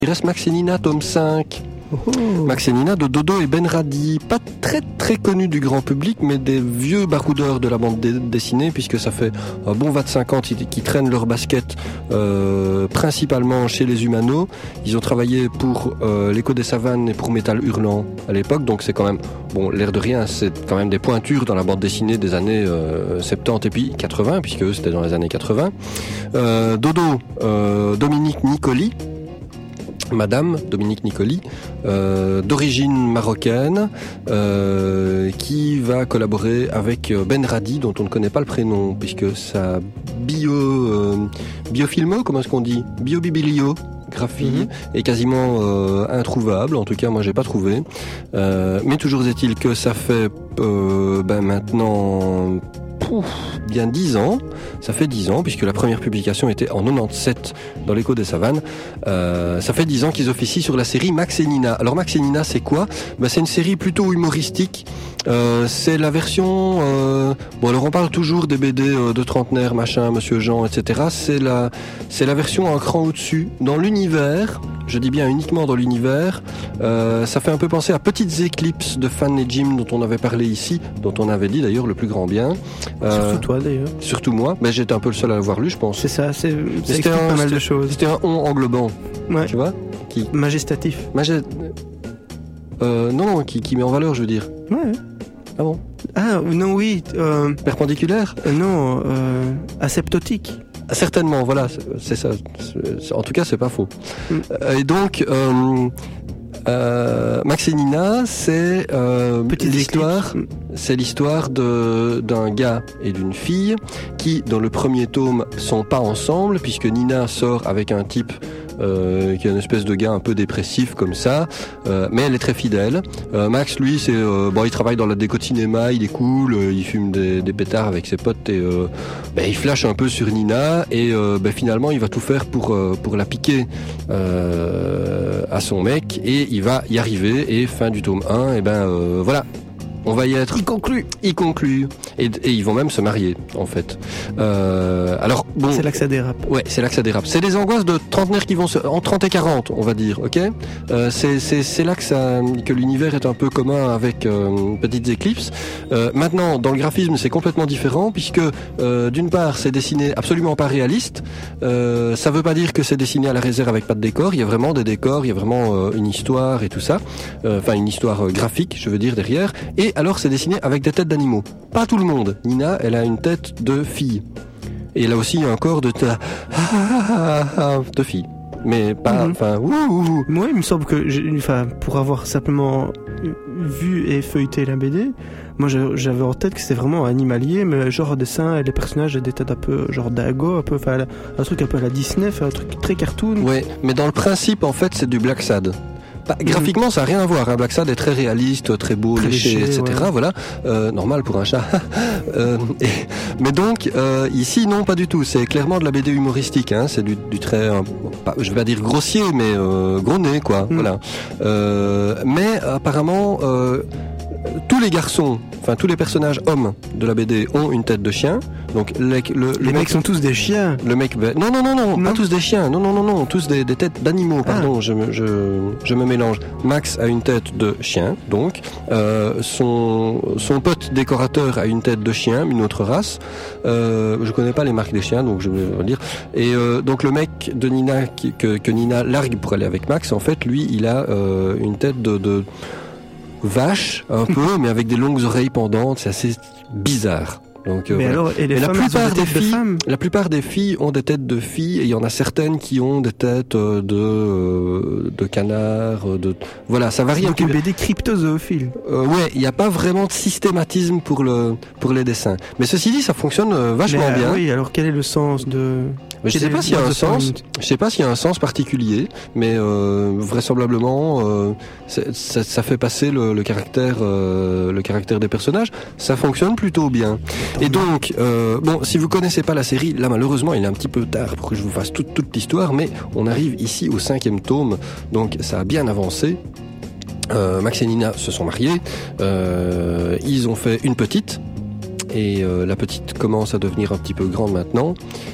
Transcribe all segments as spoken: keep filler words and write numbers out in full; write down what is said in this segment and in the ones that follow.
Il reste Max et Nina, tome cinq. Oh. Max et Nina de Dodo et Benradi, pas très très connus du grand public, mais des vieux baroudeurs de la bande dessinée, puisque ça fait un bon vingt-cinq ans qu'ils traînent leur basket euh, principalement chez les Humanos. Ils ont travaillé pour euh, l'Écho des Savanes et pour Métal Hurlant à l'époque, donc c'est quand même, bon, l'air de rien, c'est quand même des pointures dans la bande dessinée des années euh, soixante-dix et puis quatre-vingts, puisque eux c'était dans les années quatre-vingts. Euh, Dodo, euh, Dominique Nicoli, Madame Dominique Nicoli, euh, d'origine marocaine, euh, qui va collaborer avec Benradi, dont on ne connaît pas le prénom, puisque sa bio, euh, biofilmo, comment est-ce qu'on dit, biobibliographie mm-hmm. est quasiment euh, introuvable. En tout cas, moi, j'ai pas trouvé. Euh, mais toujours est-il que ça fait euh, ben maintenant. Pouf, bien dix ans, ça fait dix ans, puisque la première publication était en quatre-vingt-dix-sept dans l'Écho des Savanes. Euh, ça fait dix ans qu'ils officient sur la série Max et Nina. Alors Max et Nina, c'est quoi ? Ben, c'est une série plutôt humoristique. Euh, c'est la version... Euh, bon, alors on parle toujours des B D euh, de trentenaire, machin, Monsieur Jean, et cetera. C'est la, c'est la version un cran au-dessus. Dans l'univers, je dis bien uniquement dans l'univers, euh, ça fait un peu penser à Petites Éclipses de Fan et Jim, dont on avait parlé ici, dont on avait dit d'ailleurs le plus grand bien. Euh, surtout toi d'ailleurs. Surtout moi, mais j'étais un peu le seul à l'avoir lu, je pense. C'est ça, c'est, ça explique un, pas mal de choses. C'était un on englobant, ouais. Tu vois, qui Majestatif. Magé... Euh, non, non, qui, qui met en valeur, je veux dire. Ouais. Ah bon ? Ah euh, non, oui. Euh, Perpendiculaire ? euh, Non, euh, asymptotique. Certainement, voilà, c'est, c'est ça. C'est, en tout cas, c'est pas faux. Mm. Euh, et donc, euh, euh, Max et Nina, c'est euh, l'histoire, éclipse. c'est l'histoire de d'un gars et d'une fille qui, dans le premier tome, sont pas ensemble puisque Nina sort avec un type. Euh, qui est une espèce de gars un peu dépressif comme ça, euh, mais elle est très fidèle. Euh, Max, lui, c'est euh, bon, il travaille dans la déco de cinéma, il est cool, euh, il fume des, des pétards avec ses potes et euh, ben, il flash un peu sur Nina et euh, ben, finalement il va tout faire pour euh, pour la piquer euh, à son mec et il va y arriver et fin du tome un, et ben euh, voilà. On va y être. Il conclut. Il conclut. Et, et ils vont même se marier, en fait. Euh, alors, bon. C'est là que ça dérape. Ouais, c'est là que ça dérape. C'est des angoisses de trentenaires qui vont se, en trente et quarante, on va dire, ok? Euh, c'est, c'est, c'est là que ça, que l'univers est un peu commun avec, euh, Petites Éclipses. Euh, maintenant, dans le graphisme, c'est complètement différent, puisque, euh, d'une part, c'est dessiné absolument pas réaliste. Euh, ça veut pas dire que c'est dessiné à la réserve avec pas de décor. Il y a vraiment des décors, il y a vraiment, euh, une histoire et tout ça. Euh, enfin, une histoire euh, graphique, je veux dire, derrière. Et alors c'est dessiné avec des têtes d'animaux. Pas tout le monde. Nina, elle a une tête de fille. Et elle a aussi un corps de ta... de fille. Mais pas... Enfin... Mm-hmm. Moi, il me semble que... Enfin, pour avoir simplement vu et feuilleté la B D, moi j'avais en tête que c'était vraiment animalier, mais genre dessin et les personnages des têtes un peu genre Dago, un peu... Enfin, un truc un peu à la Disney, un truc très cartoon. Ouais, mais dans le principe, en fait, c'est du Black Sad. Bah, graphiquement, ça n'a rien à voir. Hein. Black Sad est très réaliste, très beau, très léché, léché, et cetera. Ouais. Voilà, euh, normal pour un chat. euh, et, mais donc euh, ici, non, pas du tout. C'est clairement de la B D humoristique. Hein. C'est du, du très, euh, pas, je vais pas dire grossier, mais euh, gros nez, quoi. Mm. Voilà. Euh, mais apparemment, euh, tous les garçons, enfin tous les personnages hommes de la B D ont une tête de chien. Donc les, le, les le mecs mec, sont tous des chiens. Le mec, non non non non, non. pas tous des chiens. Non non non non, tous des, des têtes d'animaux. Pardon, ah. je, me, je je me mélange. Max a une tête de chien, donc euh, son son pote décorateur a une tête de chien, une autre race. Euh, je connais pas les marques des chiens, donc je vais dire. Et euh, donc le mec de Nina qui, que que Nina largue pour aller avec Max, en fait, lui, il a euh, une tête de, de vache un peu, mais avec des longues oreilles pendantes. C'est assez bizarre. Donc, euh, mais voilà. alors, et les mais femmes, la plupart elles ont des des têtes filles, de femmes. la plupart des filles ont des têtes de filles, et il y en a certaines qui ont des têtes de euh, de canards, de voilà, ça varie. Donc un une peu. B D cryptozoophile. Euh, ouais, il n'y a pas vraiment de systématisme pour le pour les dessins. Mais ceci dit, ça fonctionne euh, vachement mais, euh, bien. Oui, alors quel est le sens de Mais je sais pas s'il y a un sens. Je sais pas s'il y a un sens particulier, mais euh, vraisemblablement, euh, ça, ça fait passer le, le caractère, euh, le caractère des personnages. Ça fonctionne plutôt bien. Et donc, euh, bon, si vous connaissez pas la série, là malheureusement, il est un petit peu tard pour que je vous fasse toute toute l'histoire, mais on arrive ici au cinquième tome, donc ça a bien avancé. Euh, Max et Nina se sont mariés. Euh, ils ont fait une petite, et euh, la petite commence à devenir un petit peu grande maintenant.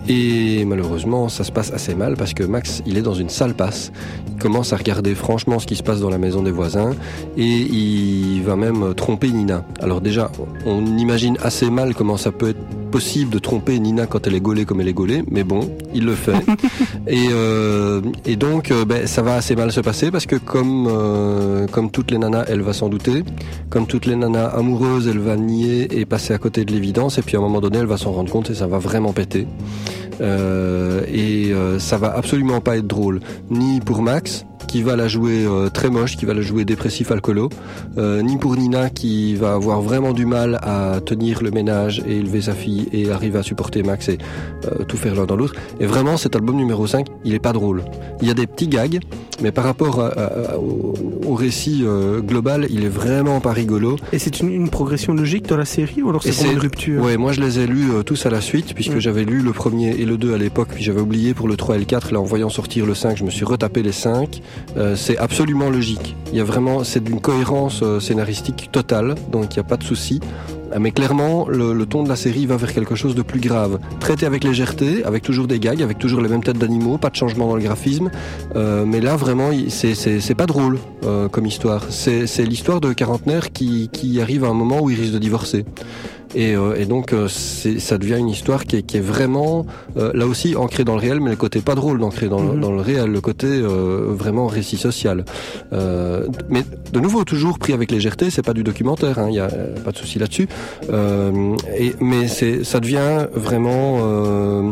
Et malheureusement, ça se passe assez mal parce que Max, il est dans une sale passe. Il commence à regarder franchement ce qui se passe dans la maison des voisins et il va même tromper Nina. Alors déjà, on imagine assez mal comment ça peut être possible de tromper Nina quand elle est gaulée comme elle est gaulée, mais bon, il le fait. et, euh, et donc, euh, ben, ça va assez mal se passer parce que comme, euh, comme toutes les nanas, elle va s'en douter. Comme toutes les nanas amoureuses, elle va nier et passer à côté de l'évidence. Et puis à un moment donné, elle va s'en rendre compte et ça va vraiment péter. Euh, et euh, ça va absolument pas être drôle, ni pour Max qui va la jouer euh, très moche, qui va la jouer dépressif alcoolo, euh, ni pour Nina qui va avoir vraiment du mal à tenir le ménage et élever sa fille et arriver à supporter Max et euh, tout faire l'un dans l'autre. Et vraiment, cet album numéro cinq, il est pas drôle. Il y a des petits gags, mais par rapport à, à, au, au récit euh, global, il est vraiment pas rigolo. Et c'est une, une progression logique dans la série ou alors c'est vraiment une rupture? Ouais, moi je les ai lus euh, tous à la suite puisque mmh. j'avais lu le premier et le deux à l'époque, puis j'avais oublié pour le trois et le quatre. Là, en voyant sortir le cinq, je me suis retapé les cinq. Euh, c'est absolument logique. Il y a vraiment, c'est d'une cohérence euh, scénaristique totale, donc il n'y a pas de souci. Mais clairement, le, le ton de la série va vers quelque chose de plus grave. Traité avec légèreté, avec toujours des gags, avec toujours les mêmes têtes d'animaux, pas de changement dans le graphisme. Euh, mais là, vraiment, c'est, c'est, c'est pas drôle euh, comme histoire. C'est, c'est l'histoire de quarantenaire qui, qui arrive à un moment où il risque de divorcer. Et, euh, et donc, euh, c'est, ça devient une histoire qui est, qui est vraiment, euh, là aussi, ancrée dans le réel, mais le côté pas drôle d'ancré dans, mmh. dans le réel, le côté euh, vraiment récit social. Euh, mais de nouveau, toujours pris avec légèreté, c'est pas du documentaire, il hein, y a euh, pas de souci là-dessus. Euh, et, mais c'est, ça devient vraiment euh,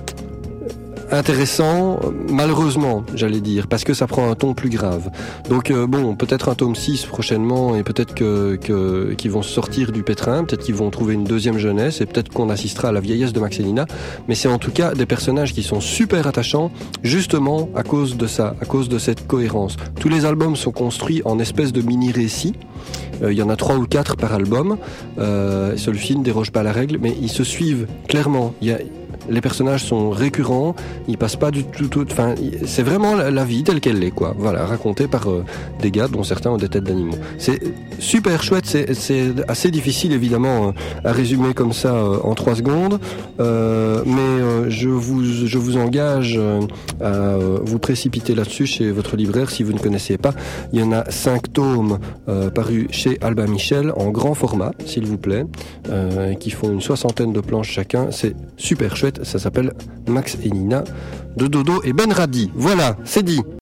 intéressant, malheureusement, j'allais dire, parce que ça prend un ton plus grave. Donc euh, bon, peut-être un tome six prochainement, et peut-être que, que qu'ils vont sortir du pétrin, peut-être qu'ils vont trouver une deuxième jeunesse, et peut-être qu'on assistera à la vieillesse de Max et Nina, mais c'est en tout cas des personnages qui sont super attachants, justement à cause de ça, à cause de cette cohérence. Tous les albums sont construits en espèces de mini-récits. Il euh, y en a trois ou quatre par album. Euh, celui-ci ne déroge pas à la règle, mais ils se suivent clairement. Il y a Les personnages sont récurrents, ils passent pas du tout, tout enfin, c'est vraiment la, la vie telle qu'elle est, quoi. Voilà, racontée par euh, des gars dont certains ont des têtes d'animaux. C'est super chouette, c'est, c'est assez difficile évidemment euh, à résumer comme ça euh, en trois secondes, euh, mais euh, je vous, je vous engage euh, à euh, vous précipiter là-dessus chez votre libraire si vous ne connaissez pas. Il y en a cinq tomes euh, parus chez Albin Michel en grand format, s'il vous plaît, euh, qui font une soixantaine de planches chacun. C'est super chouette. Ça s'appelle Max et Nina de Dodo et Ben Radi. Voilà, c'est dit.